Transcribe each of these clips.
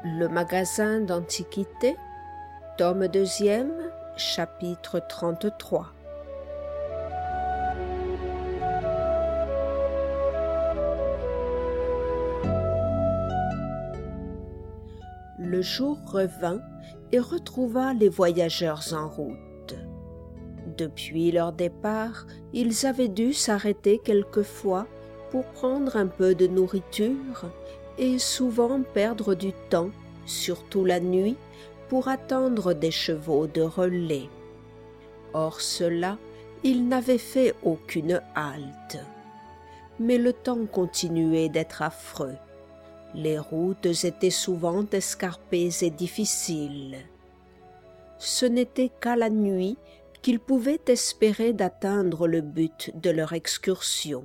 Le magasin d'Antiquités, tome 2e, chapitre 33. Le jour revint et retrouva les voyageurs en route. Depuis leur départ, ils avaient dû s'arrêter quelquefois pour prendre un peu de nourriture et souvent perdre du temps, surtout la nuit, pour attendre des chevaux de relais. Or cela, ils n'avaient fait aucune halte. Mais le temps continuait d'être affreux. Les routes étaient souvent escarpées et difficiles. Ce n'était qu'à la nuit qu'ils pouvaient espérer d'atteindre le but de leur excursion.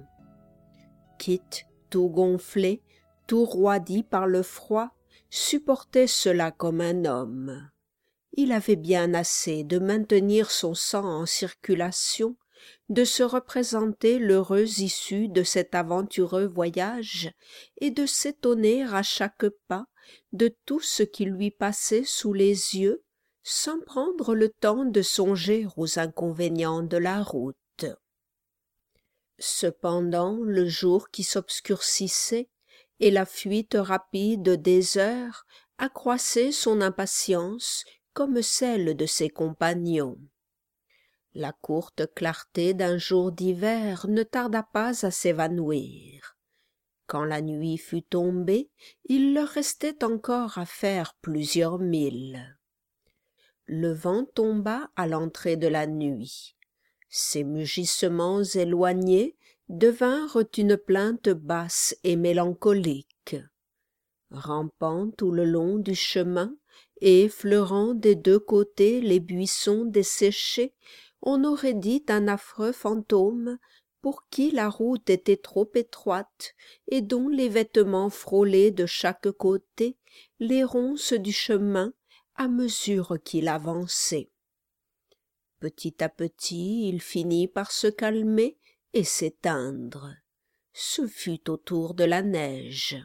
Kit, tout gonflé, tout roidi par le froid, supportait cela comme un homme. Il avait bien assez de maintenir son sang en circulation, de se représenter l'heureuse issue de cet aventureux voyage et de s'étonner à chaque pas de tout ce qui lui passait sous les yeux, sans prendre le temps de songer aux inconvénients de la route. Cependant, le jour qui s'obscurcissait et la fuite rapide des heures accroissaient son impatience comme celle de ses compagnons. La courte clarté d'un jour d'hiver ne tarda pas à s'évanouir. Quand la nuit fut tombée, il leur restait encore à faire plusieurs milles. Le vent tomba à l'entrée de la nuit. Ces mugissements éloignés devinrent une plainte basse et mélancolique. Rampant tout le long du chemin et effleurant des deux côtés les buissons desséchés, on aurait dit un affreux fantôme pour qui la route était trop étroite et dont les vêtements frôlaient de chaque côté les ronces du chemin à mesure qu'il avançait. Petit à petit, il finit par se calmer et s'éteindre. Ce fut au tour de la neige.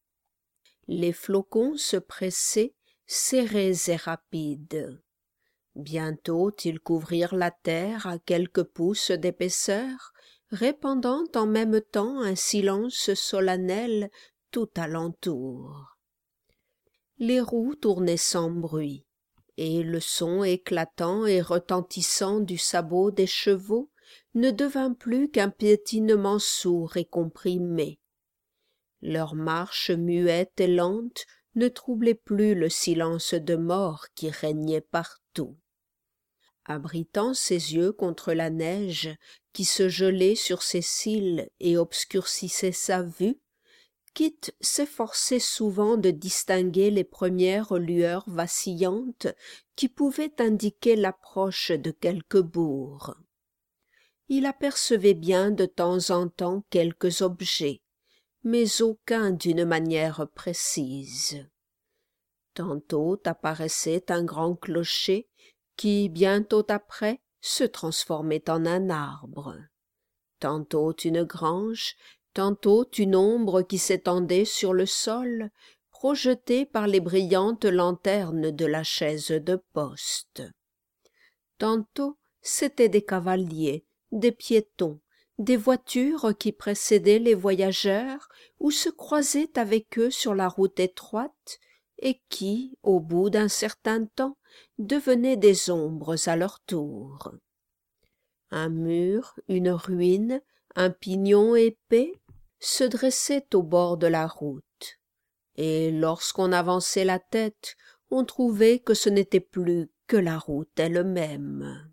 Les flocons se pressaient, serrés et rapides. Bientôt ils couvrirent la terre à quelques pouces d'épaisseur, répandant en même temps un silence solennel tout alentour. Les roues tournaient sans bruit, et le son éclatant et retentissant du sabot des chevaux ne devint plus qu'un piétinement sourd et comprimé. Leur marche muette et lente ne troublait plus le silence de mort qui régnait partout. Abritant ses yeux contre la neige qui se gelait sur ses cils et obscurcissait sa vue, Kit s'efforçait souvent de distinguer les premières lueurs vacillantes qui pouvaient indiquer l'approche de quelque bourg. Il apercevait bien de temps en temps quelques objets, mais aucun d'une manière précise. Tantôt apparaissait un grand clocher qui, bientôt après, se transformait en un arbre. Tantôt une grange, tantôt une ombre qui s'étendait sur le sol, projetée par les brillantes lanternes de la chaise de poste. Tantôt c'étaient des cavaliers, des piétons, des voitures qui précédaient les voyageurs ou se croisaient avec eux sur la route étroite et qui, au bout d'un certain temps, devenaient des ombres à leur tour. Un mur, une ruine, un pignon épais se dressaient au bord de la route, et lorsqu'on avançait la tête, on trouvait que ce n'était plus que la route elle-même.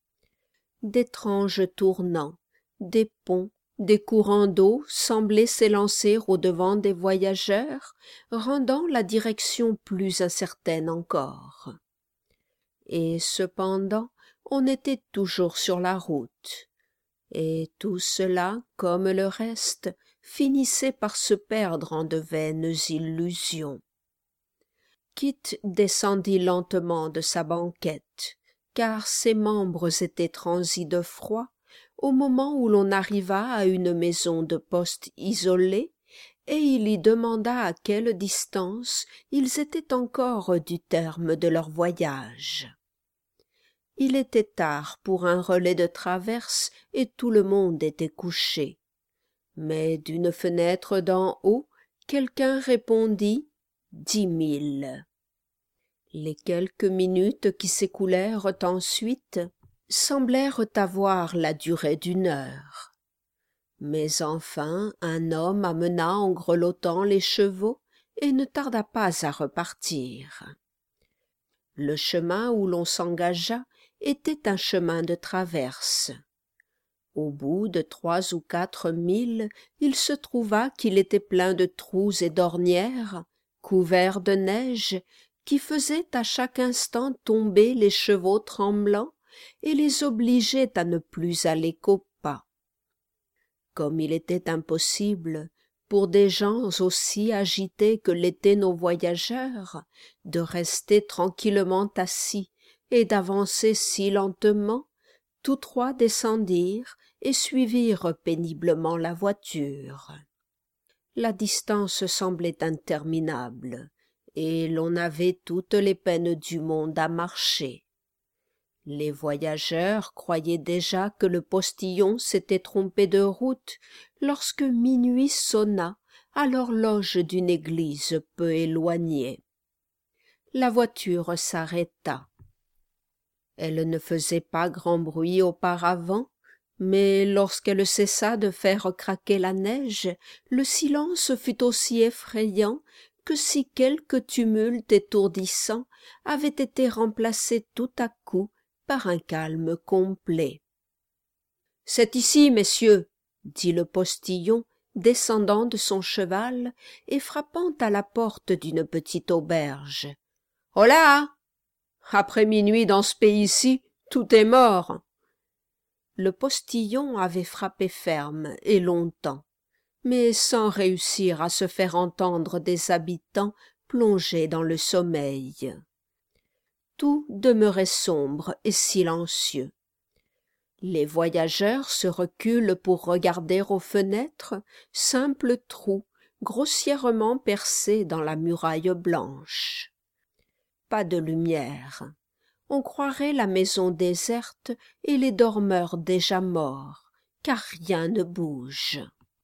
D'étranges tournants, des ponts, des courants d'eau semblaient s'élancer au-devant des voyageurs, rendant la direction plus incertaine encore. Et cependant, on était toujours sur la route, et tout cela, comme le reste, finissait par se perdre en de vaines illusions. Kit descendit lentement de sa banquette, car ses membres étaient transis de froid, au moment où l'on arriva à une maison de poste isolée et il y demanda à quelle distance ils étaient encore du terme de leur voyage. Il était tard pour un relais de traverse et tout le monde était couché. Mais d'une fenêtre d'en haut, quelqu'un répondit « 10 000 ». Les quelques minutes qui s'écoulèrent ensuite semblèrent avoir la durée d'une heure. Mais enfin un homme amena en grelottant les chevaux et ne tarda pas à repartir. Le chemin où l'on s'engagea était un chemin de traverse. Au bout de 3 ou 4 milles, il se trouva qu'il était plein de trous et d'ornières, couverts de neige, qui faisaient à chaque instant tomber les chevaux tremblants et les obligeaient à ne plus aller qu'au pas. Comme il était impossible, pour des gens aussi agités que l'étaient nos voyageurs, de rester tranquillement assis et d'avancer si lentement, tous trois descendirent et suivirent péniblement la voiture. La distance semblait interminable, et l'on avait toutes les peines du monde à marcher. Les voyageurs croyaient déjà que le postillon s'était trompé de route lorsque minuit sonna à l'horloge d'une église peu éloignée. La voiture s'arrêta. Elle ne faisait pas grand bruit auparavant, mais lorsqu'elle cessa de faire craquer la neige, le silence fut aussi effrayant que si quelque tumulte étourdissant avait été remplacé tout à coup par un calme complet. « C'est ici, messieurs, » dit le postillon, descendant de son cheval et frappant à la porte d'une petite auberge. « Holà! Après minuit dans ce pays-ci, tout est mort. » Le postillon avait frappé ferme et longtemps, mais sans réussir à se faire entendre des habitants plongés dans le sommeil. Tout demeurait sombre et silencieux. Les voyageurs se reculent pour regarder aux fenêtres, simples trous grossièrement percés dans la muraille blanche. Pas de lumière. On croirait la maison déserte et les dormeurs déjà morts, car rien ne bouge.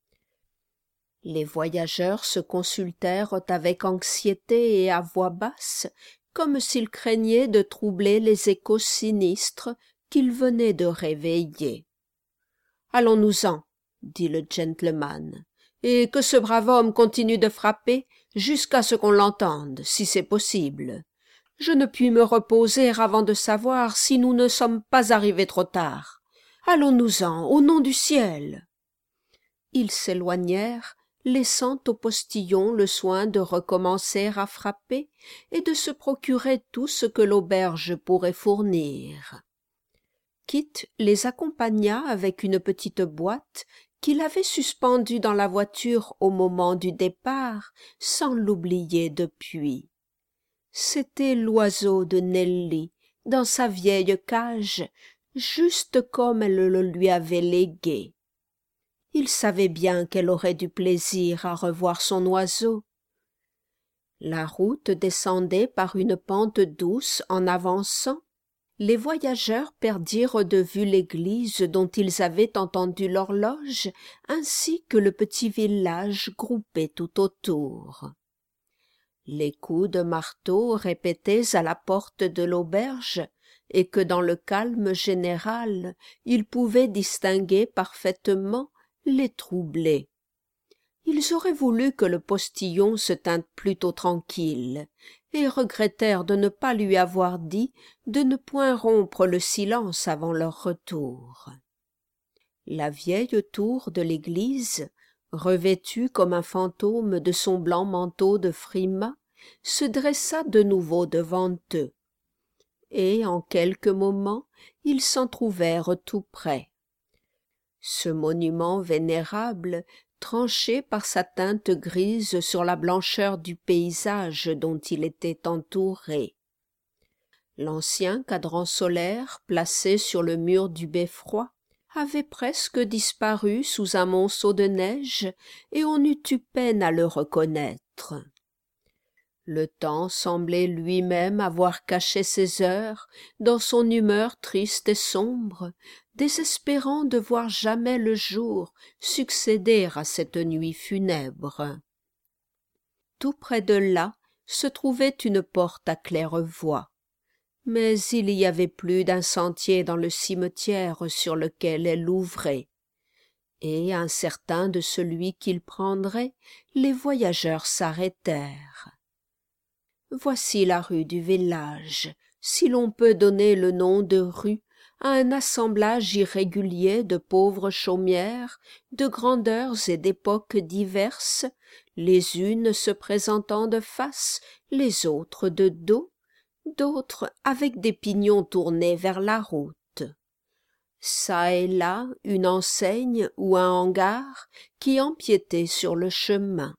Les voyageurs se consultèrent avec anxiété et à voix basse, comme s'ils craignaient de troubler les échos sinistres qu'ils venaient de réveiller. « Allons-nous-en, » dit le gentleman, « et que ce brave homme continue de frapper jusqu'à ce qu'on l'entende, si c'est possible. Je ne puis me reposer avant de savoir si nous ne sommes pas arrivés trop tard. Allons-nous-en, au nom du ciel !» Ils s'éloignèrent, laissant au postillon le soin de recommencer à frapper et de se procurer tout ce que l'auberge pourrait fournir. Kit les accompagna avec une petite boîte qu'il avait suspendue dans la voiture au moment du départ, sans l'oublier depuis. C'était l'oiseau de Nelly, dans sa vieille cage, juste comme elle le lui avait légué. Il savait bien qu'elle aurait du plaisir à revoir son oiseau. La route descendait par une pente douce en avançant. Les voyageurs perdirent de vue l'église dont ils avaient entendu l'horloge, ainsi que le petit village groupé tout autour. Les coups de marteau répétés à la porte de l'auberge, et que dans le calme général ils pouvaient distinguer parfaitement, les troublaient. Ils auraient voulu que le postillon se tînt plutôt tranquille, et regrettèrent de ne pas lui avoir dit de ne point rompre le silence avant leur retour. La vieille tour de l'église, revêtue comme un fantôme de son blanc manteau de frimas, se dressa de nouveau devant eux, et en quelques moments ils s'en trouvèrent tout près. Ce monument vénérable, tranché par sa teinte grise sur la blancheur du paysage dont il était entouré. L'ancien cadran solaire placé sur le mur du beffroi, avait presque disparu sous un monceau de neige, et on eût eu peine à le reconnaître. Le temps semblait lui-même avoir caché ses heures dans son humeur triste et sombre, désespérant de voir jamais le jour succéder à cette nuit funèbre. Tout près de là se trouvait une porte à claire-voie, mais il y avait plus d'un sentier dans le cimetière sur lequel elle ouvrait, et incertains de celui qu'ils prendraient, les voyageurs s'arrêtèrent. Voici la rue du village, si l'on peut donner le nom de rue à un assemblage irrégulier de pauvres chaumières, de grandeurs et d'époques diverses, les unes se présentant de face, les autres de dos, d'autres avec des pignons tournés vers la route. Çà et là une enseigne ou un hangar qui empiétait sur le chemin.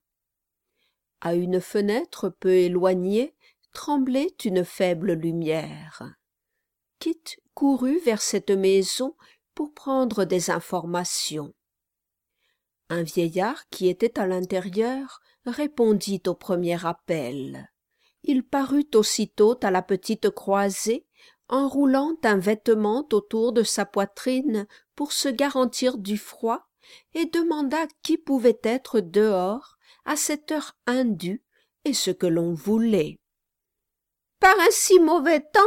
À une fenêtre peu éloignée tremblait une faible lumière. Kit courut vers cette maison pour prendre des informations. Un vieillard qui était à l'intérieur répondit au premier appel. Il parut aussitôt à la petite croisée, enroulant un vêtement autour de sa poitrine pour se garantir du froid, et demanda qui pouvait être dehors à cette heure indue et ce que l'on voulait. « Par un si mauvais temps,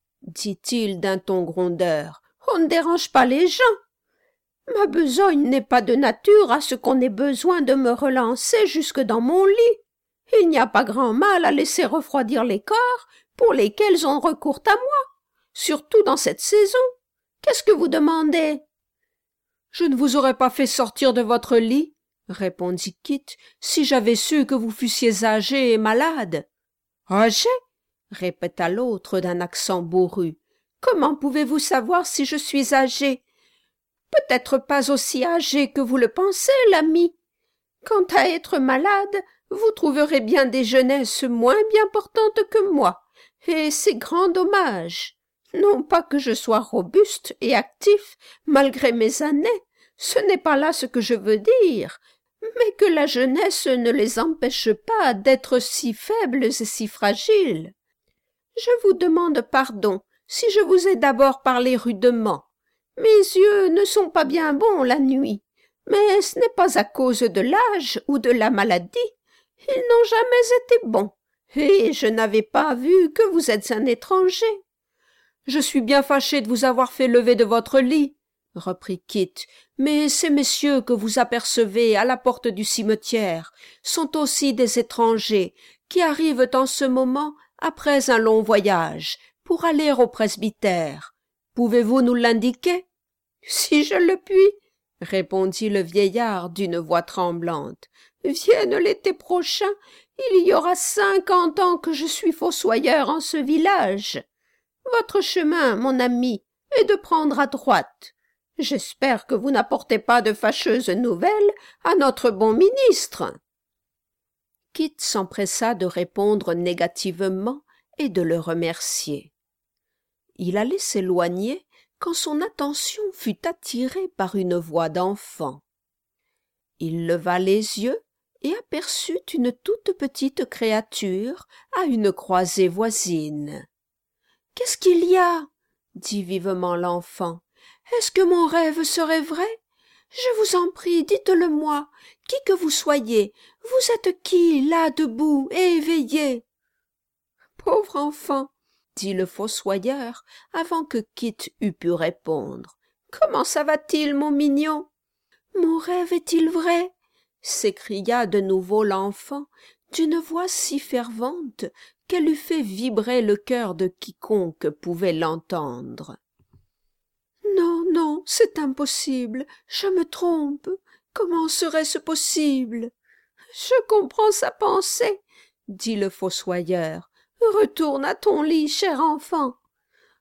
dit-il d'un ton grondeur, on ne dérange pas les gens. Ma besogne n'est pas de nature à ce qu'on ait besoin de me relancer jusque dans mon lit. Il n'y a pas grand mal à laisser refroidir les corps pour lesquels on recourt à moi, surtout dans cette saison. Qu'est-ce que vous demandez? » « Je ne vous aurais pas fait sortir de votre lit, répondit Kit, si j'avais su que vous fussiez âgé et malade. Âgé? Répéta l'autre d'un accent bourru. Comment pouvez-vous savoir si je suis âgé? Peut-être pas aussi âgé que vous le pensez, l'ami. Quant à être malade, vous trouverez bien des jeunesses moins bien portantes que moi, et c'est grand dommage. Non pas que je sois robuste et actif malgré mes années, ce n'est pas là ce que je veux dire, mais que la jeunesse ne les empêche pas d'être si faibles et si fragiles. Je vous demande pardon si je vous ai d'abord parlé rudement. Mes yeux ne sont pas bien bons la nuit, mais ce n'est pas à cause de l'âge ou de la maladie. Ils n'ont jamais été bons, et je n'avais pas vu que vous êtes un étranger. Je suis bien fâché de vous avoir fait lever de votre lit, reprit Kit, mais ces messieurs que vous apercevez à la porte du cimetière sont aussi des étrangers qui arrivent en ce moment après un long voyage pour aller au presbytère. Pouvez-vous nous l'indiquer? Si je le puis, répondit le vieillard d'une voix tremblante. Vienne l'été prochain, il y aura 50 ans que je suis fossoyeur en ce village. Votre chemin, mon ami, est de prendre à droite. J'espère que vous n'apportez pas de fâcheuses nouvelles à notre bon ministre. Kit s'empressa de répondre négativement et de le remercier. Il allait s'éloigner quand son attention fut attirée par une voix d'enfant. Il leva les yeux et aperçut une toute petite créature à une croisée voisine. « Qu'est-ce qu'il y a ?» dit vivement l'enfant. « Est-ce que mon rêve serait vrai? Je vous en prie, dites-le-moi, qui que vous soyez, vous êtes qui, là, debout et éveillé ?» « Pauvre enfant !» dit le fossoyeur avant que Kit eût pu répondre. « Comment ça va-t-il, mon mignon? »« Mon rêve est-il vrai ?» s'écria de nouveau l'enfant d'une voix si fervente qu'elle eût fait vibrer le cœur de quiconque pouvait l'entendre. « Non, non, c'est impossible, je me trompe. Comment serait-ce possible? »« Je comprends sa pensée, » dit le fossoyeur. « Retourne à ton lit, cher enfant. »« Oh !»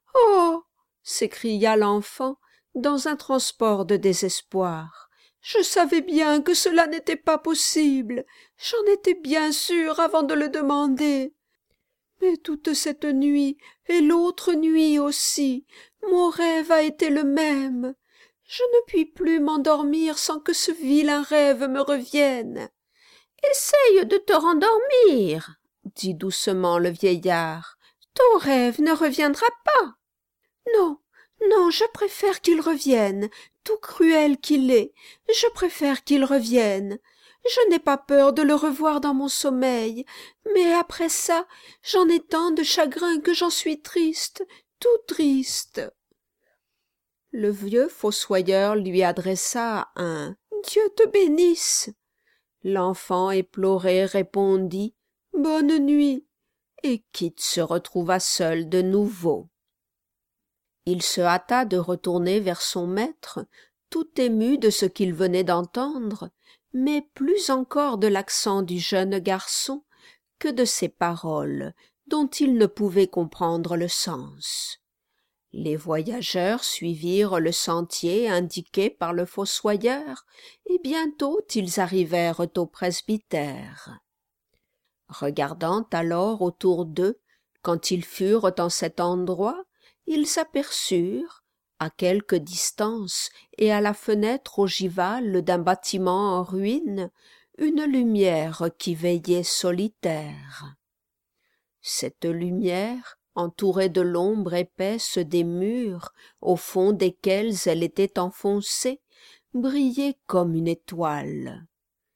s'écria l'enfant dans un transport de désespoir. « Je savais bien que cela n'était pas possible. J'en étais bien sûr avant de le demander. Mais toute cette nuit et l'autre nuit aussi, mon rêve a été le même. Je ne puis plus m'endormir sans que ce vilain rêve me revienne. » « Essaye de te rendormir, » dit doucement le vieillard. « Ton rêve ne reviendra pas. »« Non, non, je préfère qu'il revienne, tout cruel qu'il est, je préfère qu'il revienne. Je n'ai pas peur de le revoir dans mon sommeil, mais après ça, j'en ai tant de chagrin que j'en suis triste, tout triste. » Le vieux fossoyeur lui adressa un « Dieu te bénisse !» L'enfant éploré répondit « Bonne nuit !» et Kit se retrouva seul de nouveau. Il se hâta de retourner vers son maître, tout ému de ce qu'il venait d'entendre, mais plus encore de l'accent du jeune garçon que de ses paroles, dont il ne pouvait comprendre le sens. Les voyageurs suivirent le sentier indiqué par le fossoyeur, et bientôt ils arrivèrent au presbytère. Regardant alors autour d'eux, quand ils furent en cet endroit, ils s'aperçurent, à quelque distance et à la fenêtre ogivale d'un bâtiment en ruine, une lumière qui veillait solitaire. Cette lumière, entourée de l'ombre épaisse des murs, au fond desquels elle était enfoncée, brillait comme une étoile.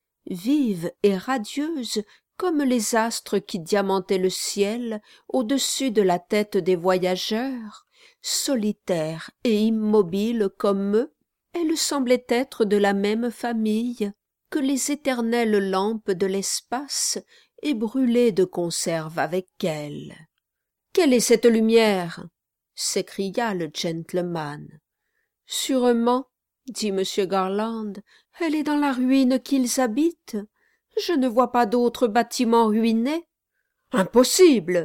Vive et radieuse comme les astres qui diamantaient le ciel au-dessus de la tête des voyageurs, solitaire et immobile comme eux, elle semblait être de la même famille que les éternelles lampes de l'espace et brûler de conserve avec elle. « Quelle est cette lumière ?» s'écria le gentleman. « Sûrement, » dit M. Garland, « elle est dans la ruine qu'ils habitent. Je ne vois pas d'autres bâtiments ruinés. »« Impossible !»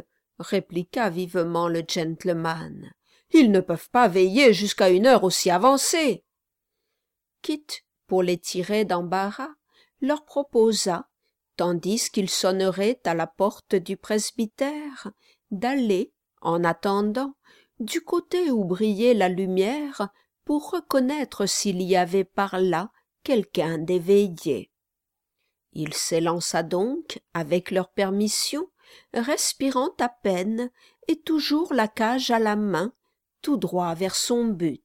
répliqua vivement le gentleman. « Ils ne peuvent pas veiller jusqu'à une heure aussi avancée. » Kit, pour les tirer d'embarras, leur proposa, tandis qu'ils sonneraient à la porte du presbytère, d'aller, en attendant, du côté où brillait la lumière pour reconnaître s'il y avait par là quelqu'un d'éveillé. Il s'élança donc, avec leur permission, respirant à peine et toujours la cage à la main, tout droit vers son but.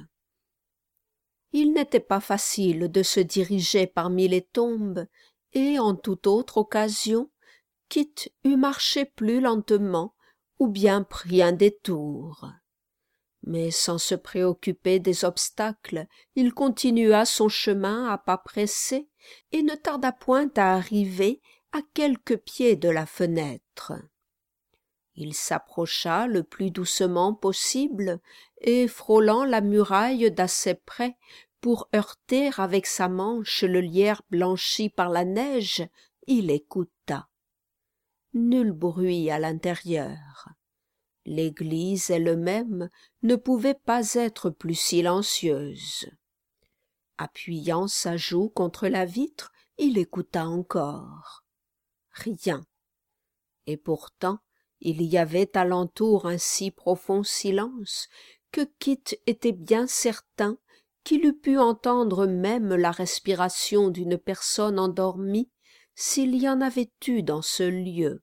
Il n'était pas facile de se diriger parmi les tombes, et en toute autre occasion, Kit eût marché plus lentement ou bien pris un détour. Mais sans se préoccuper des obstacles, il continua son chemin à pas pressés et ne tarda point à arriver à quelques pieds de la fenêtre. Il s'approcha le plus doucement possible et, frôlant la muraille d'assez près pour heurter avec sa manche le lierre blanchi par la neige, il écouta. Nul bruit à l'intérieur. L'église elle-même ne pouvait pas être plus silencieuse. Appuyant sa joue contre la vitre, il écouta encore. Rien. Et pourtant, il y avait alentour un si profond silence que Kit était bien certain qu'il eût pu entendre même la respiration d'une personne endormie s'il y en avait eu dans ce lieu.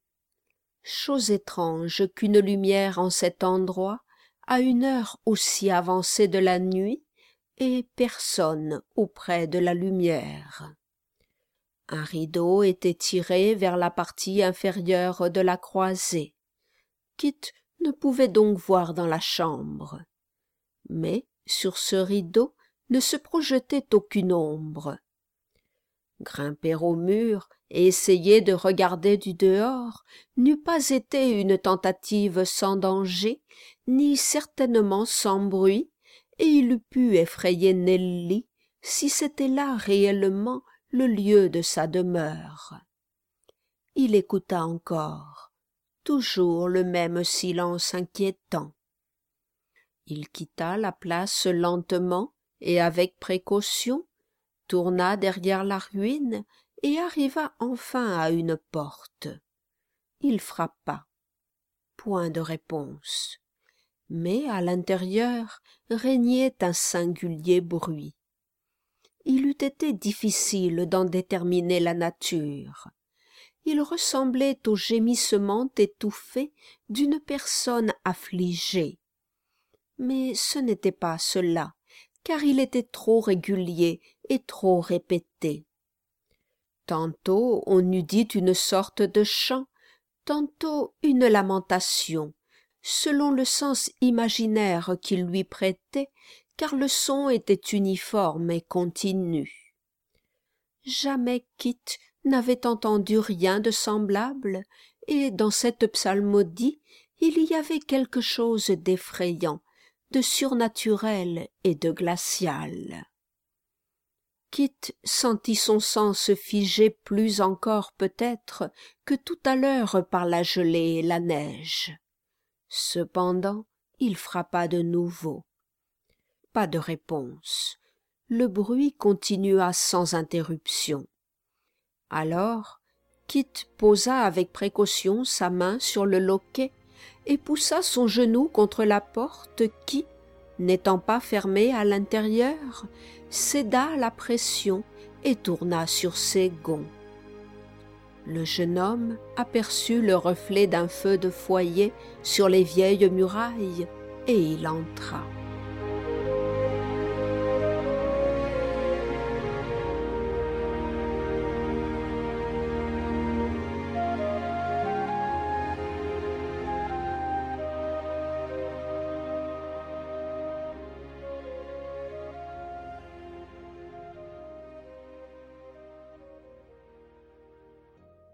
Chose étrange qu'une lumière en cet endroit, à une heure aussi avancée de la nuit, et personne auprès de la lumière. Un rideau était tiré vers la partie inférieure de la croisée. Kit ne pouvait donc voir dans la chambre. Mais sur ce rideau ne se projetait aucune ombre. Grimper au mur et essayer de regarder du dehors n'eût pas été une tentative sans danger, ni certainement sans bruit, et il eût pu effrayer Nelly si c'était là réellement le lieu de sa demeure. Il écouta encore, toujours le même silence inquiétant. Il quitta la place lentement et avec précaution, tourna derrière la ruine et arriva enfin à une porte. Il frappa. Point de réponse. Mais à l'intérieur régnait un singulier bruit. Il eût été difficile d'en déterminer la nature. Il ressemblait au gémissement étouffé d'une personne affligée. Mais ce n'était pas cela, car il était trop régulier et trop répété. Tantôt on eût dit une sorte de chant, tantôt une lamentation, selon le sens imaginaire qu'il lui prêtait, car le son était uniforme et continu. Jamais Kit n'avait entendu rien de semblable, et dans cette psalmodie il y avait quelque chose d'effrayant, de surnaturel et de glacial. Kit sentit son sang se figer plus encore peut-être que tout à l'heure par la gelée et la neige. Cependant, il frappa de nouveau. Pas de réponse. Le bruit continua sans interruption. Alors, Kit posa avec précaution sa main sur le loquet et poussa son genou contre la porte qui, n'étant pas fermée à l'intérieur, céda à la pression et tourna sur ses gonds. Le jeune homme aperçut le reflet d'un feu de foyer sur les vieilles murailles et il entra.